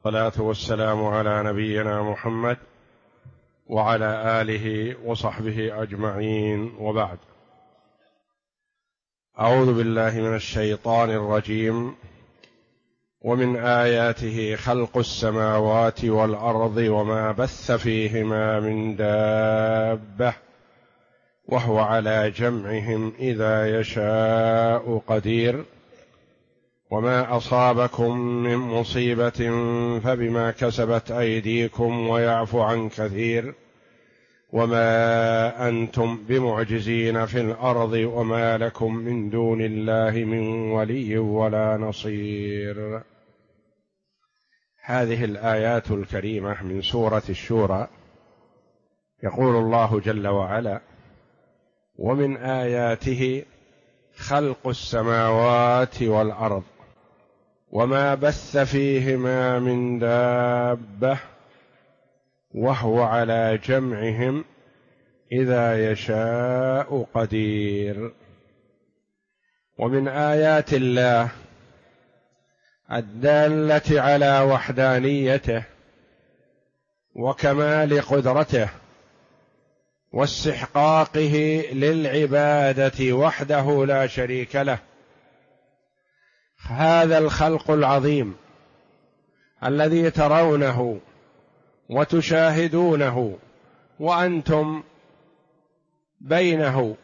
والصلاة والسلام على نبينا محمد وعلى آله وصحبه أجمعين، وبعد. أعوذ بالله من الشيطان الرجيم. ومن آياته خلق السماوات والأرض وما بث فيهما من دابة وهو على جمعهم إذا يشاء قدير. وما أصابكم من مصيبة فبما كسبت أيديكم ويعفو عن كثير، وما أنتم بمعجزين في الأرض وما لكم من دون الله من ولي ولا نصير. هذه الآيات الكريمة من سورة الشورى. يقول الله جل وعلا: ومن آياته خلق السماوات والأرض وما بث فيهما من دابة وهو على جمعهم إذا يشاء قدير. ومن آيات الله الدالة على وحدانيته وكمال قدرته واستحقاقه للعبادة وحده لا شريك له. هذا الخلق العظيم الذي ترونه وتشاهدونه وأنتم بينه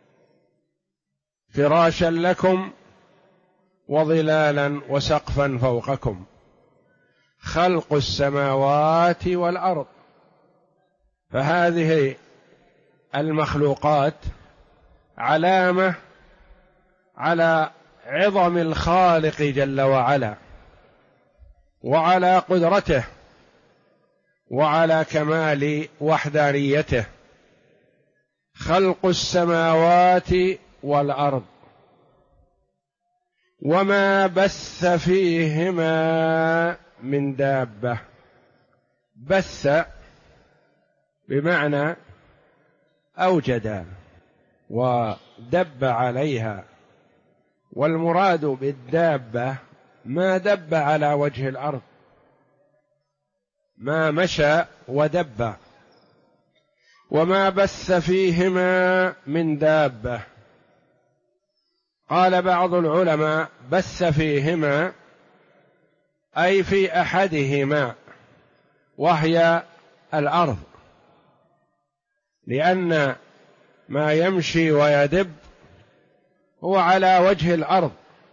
فراشا لكم وظلالا وسقفا فوقكم، خلق السماوات والأرض. فهذه المخلوقات علامة على عظم الخالق جل وعلا وعلى قدرته وعلى كمال وحدانيته. خلق السماوات والأرض وما بث فيهما من دابة. بث بمعنى أوجد ودب عليها، والمراد بالدابة ما دب على وجه الأرض، ما مشى ودب. وما بث فيهما من دابة، قال بعض العلماء: بث فيهما أي في أحدهما وهي الأرض، لأن ما يمشي ويدب هو على وجه الأرض.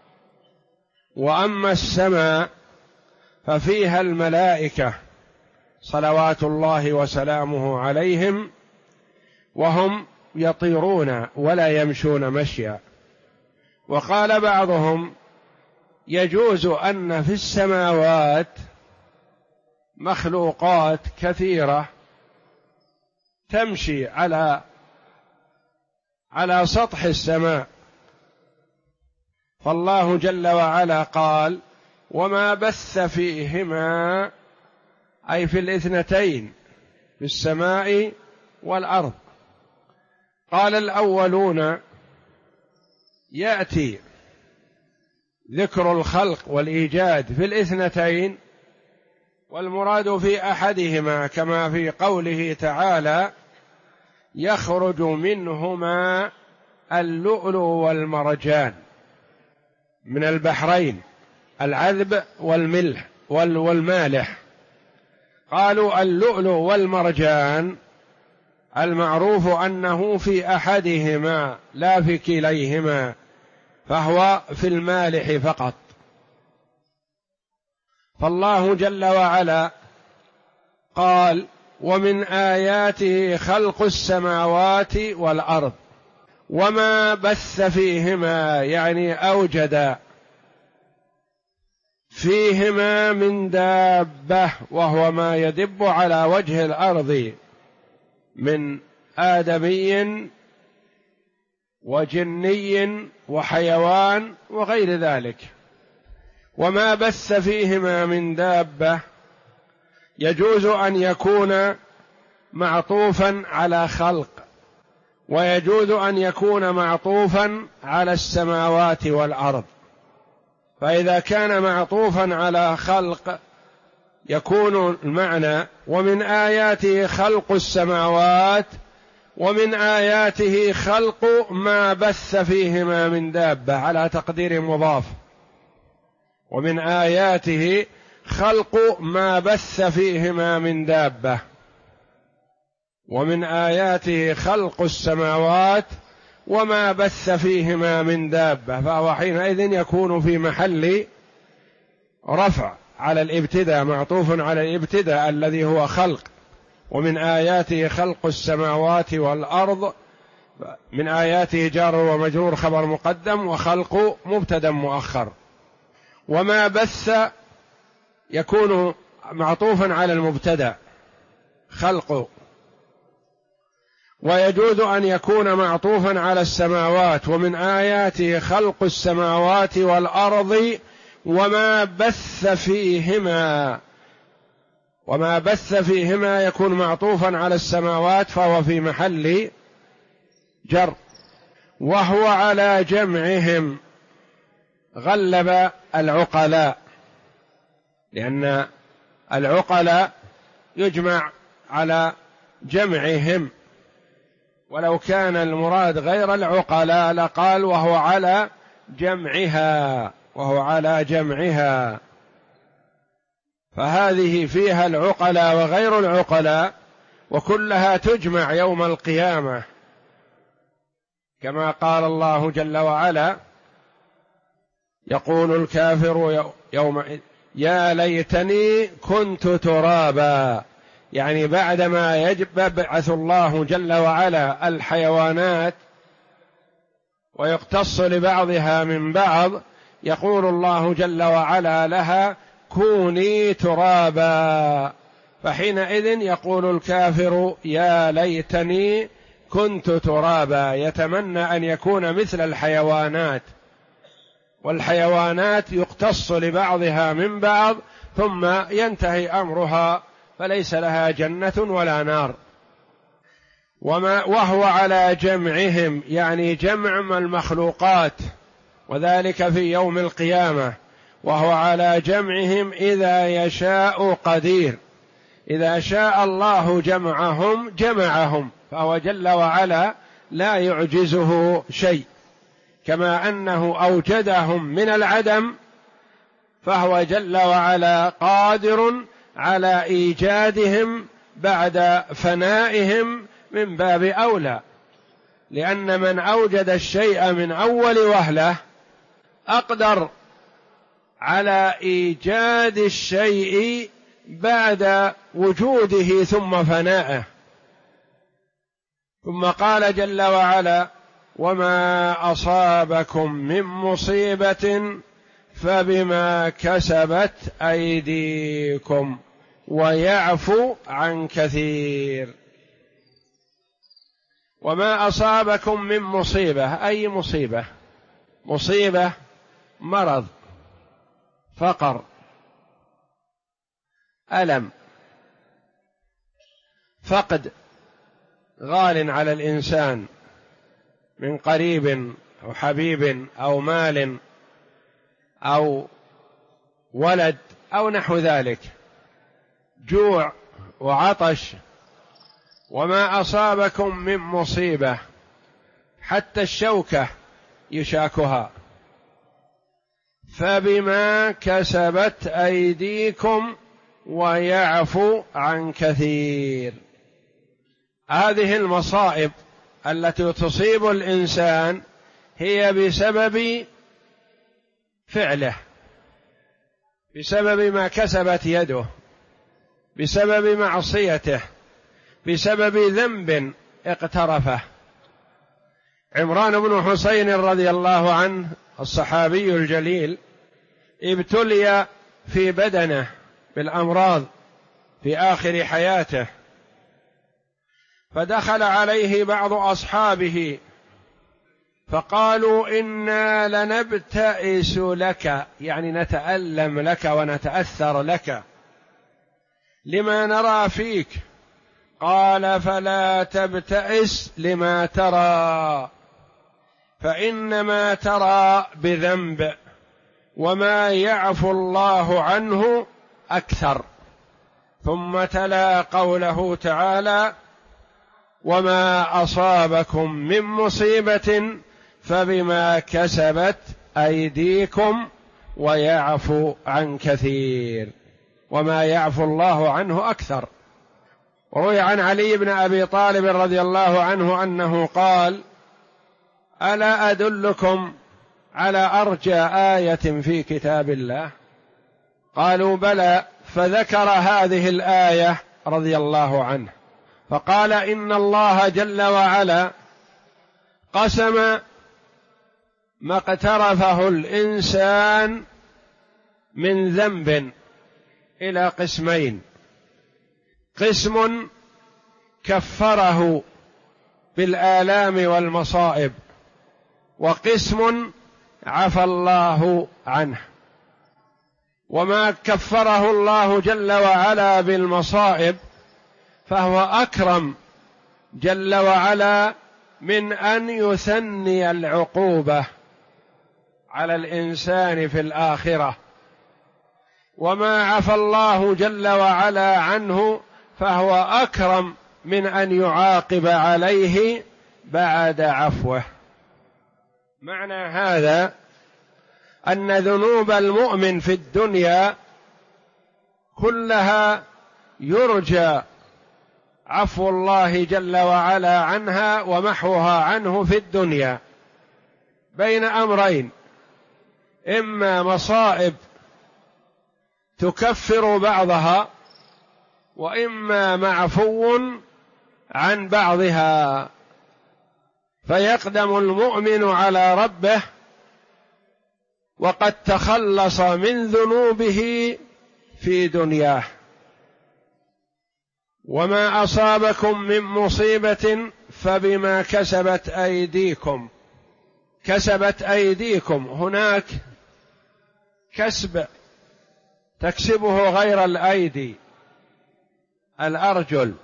وأما السماء ففيها الملائكة صلوات الله وسلامه عليهم، وهم يطيرون ولا يمشون مشيا. وقال بعضهم: يجوز أن في السماوات مخلوقات كثيرة تمشي على سطح السماء. فالله جل وعلا قال: وما بث فيهما، أي في الاثنتين، في السماء والأرض. قال الأولون: يأتي ذكر الخلق والإيجاد في الاثنتين، والمراد في أحدهما، كما في قوله تعالى: يخرج منهما اللؤلؤ والمرجان من البحرين، العذب والملح والمالح. قالوا اللؤلؤ والمرجان المعروف أنه في أحدهما لا في كليهما، فهو في المالح فقط. فالله جل وعلا قال: ومن آياته خلق السماوات والأرض وما بث فيهما، يعني أوجد فيهما من دابة، وهو ما يدب على وجه الأرض من آدمي وجني وحيوان وغير ذلك. وما بث فيهما من دابة يجوز أن يكون معطوفا على خلق، ويجوز أن يكون معطوفا على السماوات والأرض. فإذا كان معطوفا على خلق يكون المعنى ومن آياته خلق السماوات، ومن آياته خلق ما بث فيهما من دابة على تقدير مضاف، ومن آياته خلق ما بث فيهما من دابة، ومن آياته خلق السماوات وما بث فيهما من دابة، فهو حينئذ يكون في محل رفع على الابتداء، معطوف على الابتداء الذي هو خلق. ومن آياته خلق السماوات والأرض، من آياته جار ومجرور خبر مقدم، وخلق مبتدا مؤخر. وما بث يكون معطوفا على المبتدا خلق، ويجوز أن يكون معطوفا على السماوات، ومن آياته خلق السماوات والأرض وما بث فيهما. وما بث فيهما يكون معطوفا على السماوات فهو في محل جر. وهو على جمعهم، غلب العقلاء، لأن العقلاء يجمع على جمعهم، ولو كان المراد غير العقلاء لقال وهو على جمعها، وهو على جمعها، فهذه فيها العقلاء وغير العقلاء، وكلها تجمع يوم القيامة، كما قال الله جل وعلا: يقول الكافر يومئذ يا ليتني كنت ترابا، يعني بعدما يبعث الله جل وعلا الحيوانات ويقتص لبعضها من بعض، يقول الله جل وعلا لها: كوني ترابا، فحينئذ يقول الكافر يا ليتني كنت ترابا، يتمنى أن يكون مثل الحيوانات، والحيوانات يقتص لبعضها من بعض ثم ينتهي أمرها فليس لها جنة ولا نار. وهو على جمعهم، يعني جمع المخلوقات، وذلك في يوم القيامة. وهو على جمعهم إذا يشاء قدير، إذا شاء الله جمعهم جمعهم، فهو جل وعلا لا يعجزه شيء، كما أنه أوجدهم من العدم فهو جل وعلا قادر على إيجادهم بعد فنائهم من باب أولى، لأن من أوجد الشيء من أول وهلة أقدر على إيجاد الشيء بعد وجوده ثم فنائه. ثم قال جل وعلا: وما أصابكم من مصيبة فبما كسبت أيديكم ويعفو عن كثير. وما أصابكم من مصيبة، أي مصيبة؟ مصيبة مرض، فقر، ألم، فقد غال على الإنسان من قريب أو حبيب أو مال أو ولد أو نحو ذلك، جوع وعطش. وما أصابكم من مصيبة، حتى الشوكة يشاكها، فبما كسبت أيديكم ويعفو عن كثير. هذه المصائب التي تصيب الإنسان هي بسبب فعله، بسبب ما كسبت يده، بسبب معصيته، بسبب ذنب اقترفه. عمران بن حسين رضي الله عنه الصحابي الجليل ابتلي في بدنه بالأمراض في آخر حياته، فدخل عليه بعض أصحابه فقالوا: إنا لنبتئس لك، يعني نتألم لك ونتأثر لك لما نرى فيك. قال: فلا تبتئس لما ترى، فإنما ترى بذنب، وما يعفو الله عنه أكثر. ثم تلا قوله تعالى: وما أصابكم من مصيبة فبما كسبت أيديكم ويعفو عن كثير، وما يعفو الله عنه أكثر. وروي عن علي بن أبي طالب رضي الله عنه أنه قال: ألا أدلكم على أرجى آية في كتاب الله؟ قالوا: بلى. فذكر هذه الآية رضي الله عنه، فقال: إن الله جل وعلا قسم ما اقترفه الإنسان من ذنب إلى قسمين: قسم كفره بالآلام والمصائب، وقسم عفى الله عنه. وما كفره الله جل وعلا بالمصائب فهو أكرم جل وعلا من أن يثني العقوبة على الإنسان في الآخرة. وما عفى الله جل وعلا عنه فهو أكرم من أن يعاقب عليه بعد عفوه. معنى هذا أن ذنوب المؤمن في الدنيا كلها يرجى عفو الله جل وعلا عنها ومحوها عنه في الدنيا بين أمرين: إما مصائب تكفر بعضها، وإما معفو عن بعضها، فيقدم المؤمن على ربه وقد تخلص من ذنوبه في دنياه. وما أصابكم من مصيبة فبما كسبت أيديكم. كسبت أيديكم، هناك كسب تكسبه غير الأيدي: الأرجل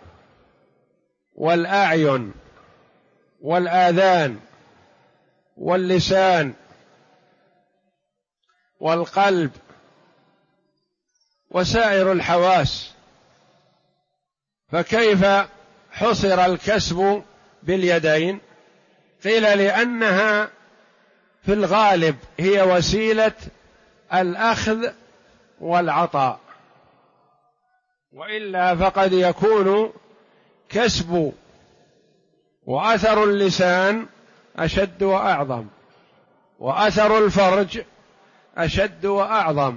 والأعين والآذان واللسان والقلب وسائر الحواس. فكيف حصر الكسب باليدين؟ قيل لأنها في الغالب هي وسيلة الأخذ والعطاء، وإلا فقد يكون كسب وأثر اللسان أشد وأعظم، وأثر الفرج أشد وأعظم،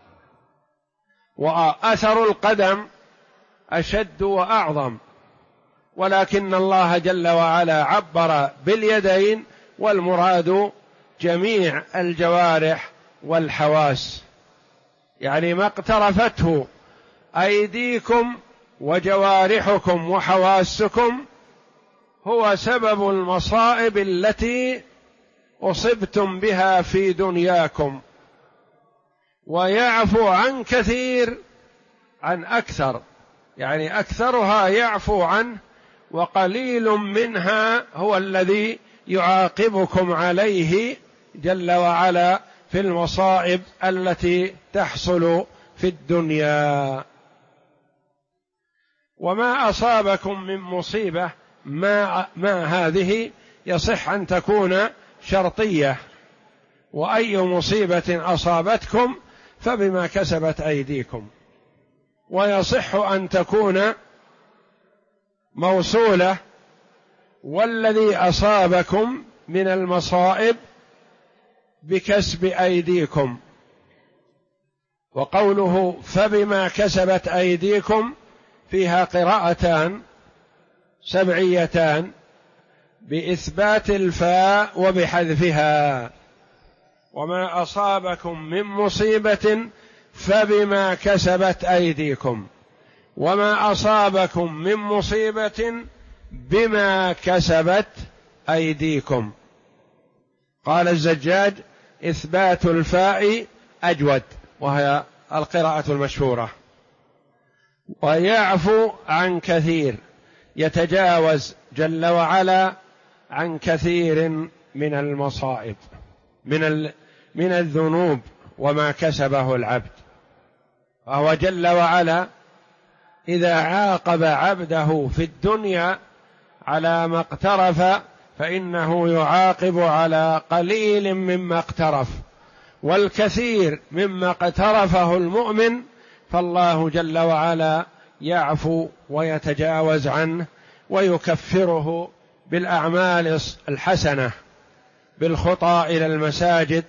وأثر القدم أشد وأعظم، ولكن الله جل وعلا عبر باليدين، والمراد جميع الجوارح والحواس، يعني ما اقترفته أيديكم وجوارحكم وحواسكم هو سبب المصائب التي أصبتم بها في دنياكم، ويعفو عن كثير عن أكثر، يعني أكثرها يعفو عنه، وقليل منها هو الذي يعاقبكم عليه جل وعلا في المصائب التي تحصل في الدنيا. وما أصابكم من مصيبة، ما هذه يصح أن تكون شرطية: وأي مصيبة أصابتكم فبما كسبت أيديكم. ويصح أن تكون موصولة: والذي أصابكم من المصائب بكسب أيديكم. وقوله فبما كسبت أيديكم فيها قراءتان سبعيتان بإثبات الفاء وبحذفها: وما أصابكم من مصيبة فبما كسبت أيديكم، وما أصابكم من مصيبة بما كسبت أيديكم. قال الزجاج: إثبات الفاء أجود، وهي القراءة المشهورة. ويعفو عن كثير، يتجاوز جل وعلا عن كثير من المصائب، من الذنوب وما كسبه العبد. فهو جل وعلا إذا عاقب عبده في الدنيا على ما اقترف فإنه يعاقب على قليل مما اقترف، والكثير مما اقترفه المؤمن فالله جل وعلا يعفو ويتجاوز عنه ويكفره بالأعمال الحسنة، بالخطى إلى المساجد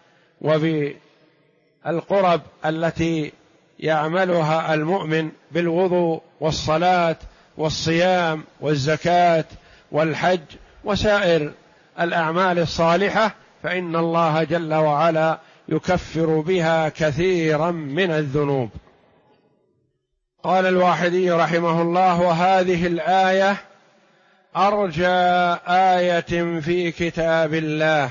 وبالقرب التي يعملها المؤمن بالوضوء والصلاة والصيام والزكاة والحج وسائر الأعمال الصالحة، فإن الله جل وعلا يكفر بها كثيرا من الذنوب. قال الواحدي رحمه الله: وهذه الآية أرجى آية في كتاب الله،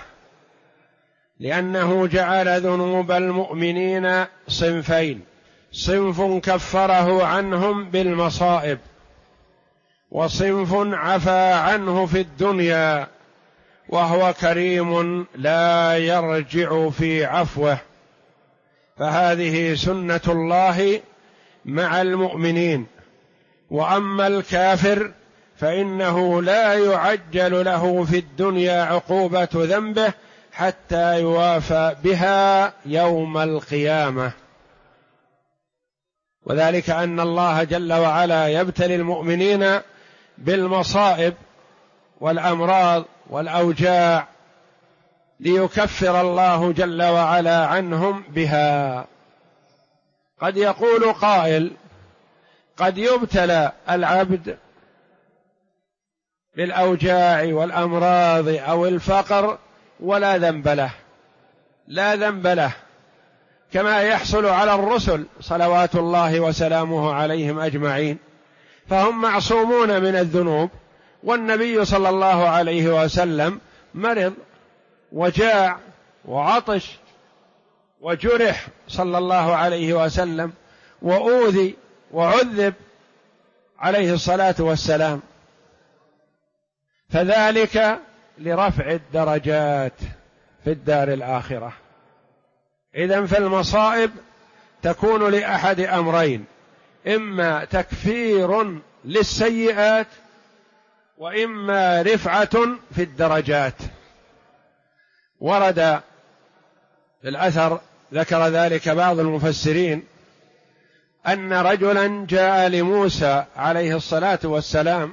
لأنه جعل ذنوب المؤمنين صنفين: صنف كفره عنهم بالمصائب، وصنف عفى عنه في الدنيا وهو كريم لا يرجع في عفوه. فهذه سنة الله مع المؤمنين. وأما الكافر فإنه لا يعجل له في الدنيا عقوبة ذنبه حتى يوافى بها يوم القيامة. وذلك أن الله جل وعلا يبتلي المؤمنين بالمصائب والأمراض والأوجاع ليكفر الله جل وعلا عنهم بها. قد يقول قائل: قد يبتلى العبد بالأوجاع والأمراض أو الفقر ولا ذنب له، لا ذنب له، كما يحصل على الرسل صلوات الله وسلامه عليهم أجمعين، فهم معصومون من الذنوب. والنبي صلى الله عليه وسلم مرض وجاع وعطش وجرح صلى الله عليه وسلم وأوذي وعذب عليه الصلاة والسلام، فذلك لرفع الدرجات في الدار الآخرة. إذن فالمصائب تكون لأحد أمرين: إما تكفير للسيئات، وإما رفعة في الدرجات. ورد في الأثر، ذكر ذلك بعض المفسرين، أن رجلا جاء لموسى عليه الصلاة والسلام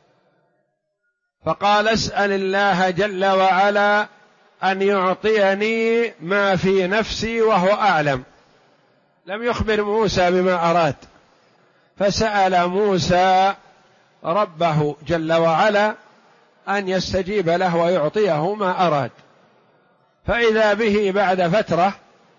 فقال: اسأل الله جل وعلا أن يعطيني ما في نفسي وهو أعلم. لم يخبر موسى بما أراد، فسأل موسى ربه جل وعلا أن يستجيب له ويعطيه ما أراد، فإذا به بعد فترة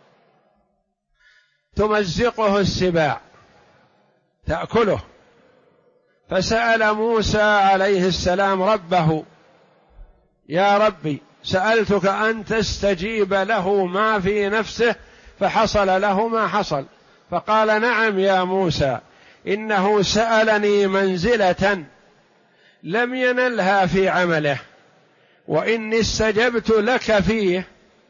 تمزقه السباع تأكله. فسأل موسى عليه السلام ربه: يا ربي، سألتك أن تستجيب له ما في نفسه فحصل له ما حصل. فقال: نعم يا موسى، إنه سألني منزلة لم ينلها في عمله، وإني استجبت لك فيه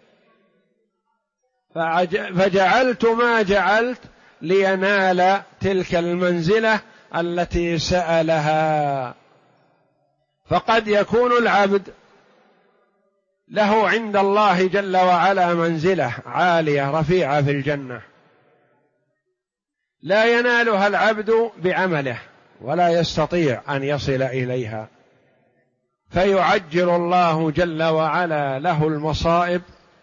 فجعلت ما جعلت لينال تلك المنزلة التي سألها. فقد يكون العبد له عند الله جل وعلا منزلة عالية رفيعة في الجنة لا ينالها العبد بعمله ولا يستطيع أن يصل إليها، فيعجل الله جل وعلا له المصائب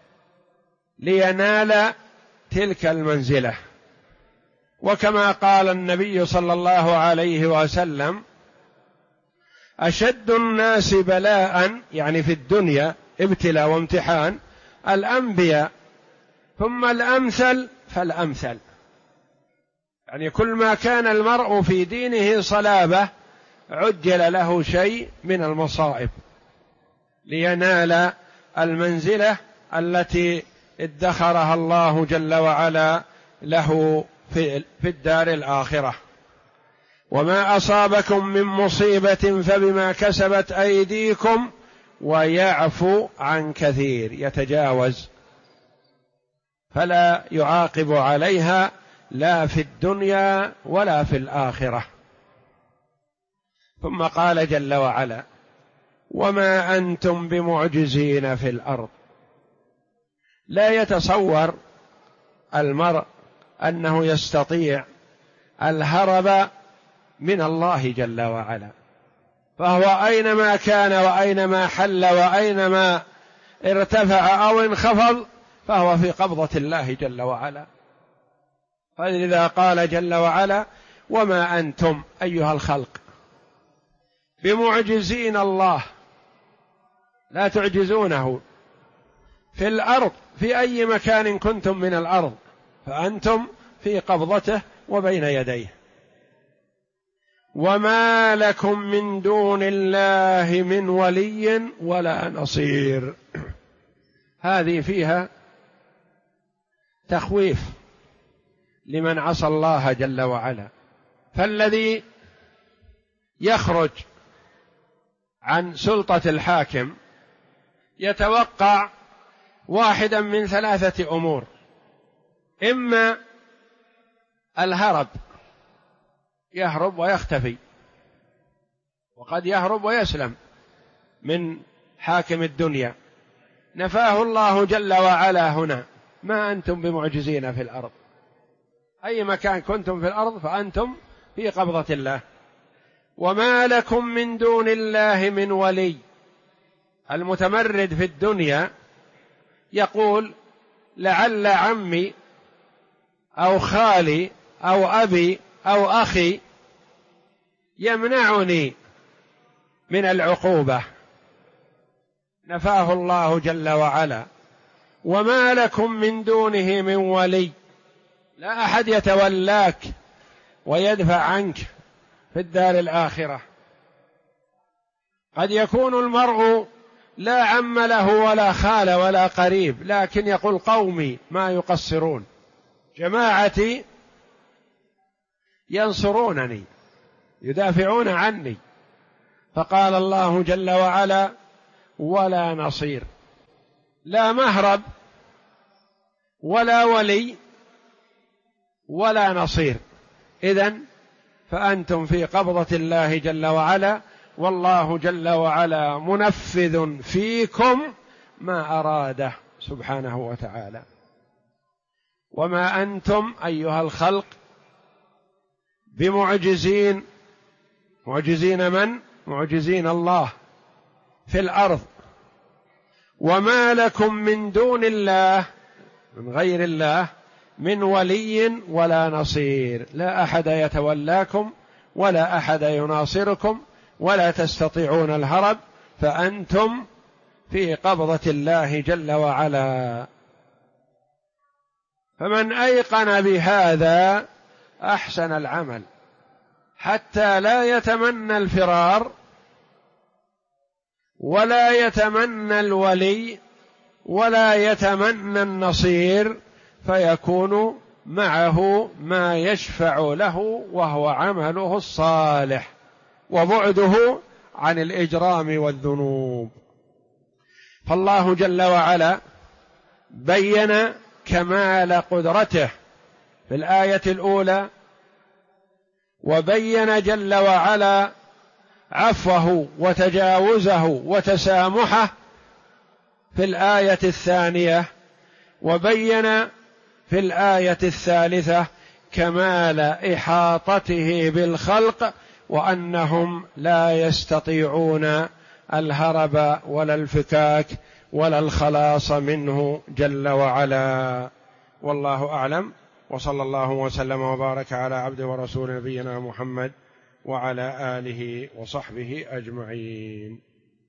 لينال تلك المنزلة. وكما قال النبي صلى الله عليه وسلم: أشد الناس بلاء، يعني في الدنيا ابتلاء وامتحان، الأنبياء، ثم الأمثل فالأمثل. يعني كل ما كان المرء في دينه صلابة عجل له شيء من المصائب لينال المنزلة التي ادخرها الله جل وعلا له في الدار الآخرة. وما أصابكم من مصيبة فبما كسبت أيديكم ويعفو عن كثير، يتجاوز فلا يعاقب عليها لا في الدنيا ولا في الآخرة. ثم قال جل وعلا: وما أنتم بمعجزين في الأرض. لا يتصور المرء أنه يستطيع الهرب من الله جل وعلا، فهو أينما كان وأينما حل وأينما ارتفع أو انخفض فهو في قبضة الله جل وعلا. فلذا قال جل وعلا: وما أنتم أيها الخلق بمعجزين الله، لا تعجزونه في الأرض في أي مكان كنتم من الأرض، فأنتم في قبضته وبين يديه. وما لكم من دون الله من ولي ولا نصير. هذه فيها تخويف لمن عصى الله جل وعلا، فالذي يخرج عن سلطة الحاكم يتوقع واحدا من ثلاثة أمور: إما الهرب، يهرب ويختفي، وقد يهرب ويسلم من حاكم الدنيا، نفاه الله جل وعلا هنا: ما أنتم بمعجزين في الأرض، أي مكان كنتم في الأرض فأنتم في قبضة الله. وما لكم من دون الله من ولي. المتمرد في الدنيا يقول: لعل عمي أو خالي أو أبي أو أخي يمنعني من العقوبة. نفاه الله جل وعلا: وما لكم من دونه من ولي. لا أحد يتولاك ويدفع عنك في الدار الآخرة. قد يكون المرء لا عم له ولا خال ولا قريب، لكن يقول: قومي ما يقصرون، جماعتي ينصرونني يدافعون عني. فقال الله جل وعلا: ولا نصير. لا مهرب ولا ولي ولا نصير. إذن فأنتم في قبضة الله جل وعلا، والله جل وعلا منفذ فيكم ما أراده سبحانه وتعالى. وما أنتم أيها الخلق بمعجزين. معجزين من؟ معجزين الله في الأرض. وما لكم من دون الله، من غير الله، من ولي ولا نصير. لا أحد يتولاكم ولا أحد يناصركم ولا تستطيعون الهرب، فأنتم في قبضة الله جل وعلا. فمن أيقن بهذا أحسن العمل، حتى لا يتمنى الفرار ولا يتمنى الولي ولا يتمنى النصير، فيكون معه ما يشفع له وهو عمله الصالح وبعده عن الإجرام والذنوب. فالله جل وعلا بين كمال قدرته في الآية الأولى، وبين جل وعلا عفوه وتجاوزه وتسامحه في الآية الثانية، وبين في الآية الثالثة كمال إحاطته بالخلق وأنهم لا يستطيعون الهرب ولا الفكاك ولا الخلاص منه جل وعلا. والله أعلم، وصلى الله وسلم وبارك على عبده ورسول نبينا محمد وعلى آله وصحبه أجمعين.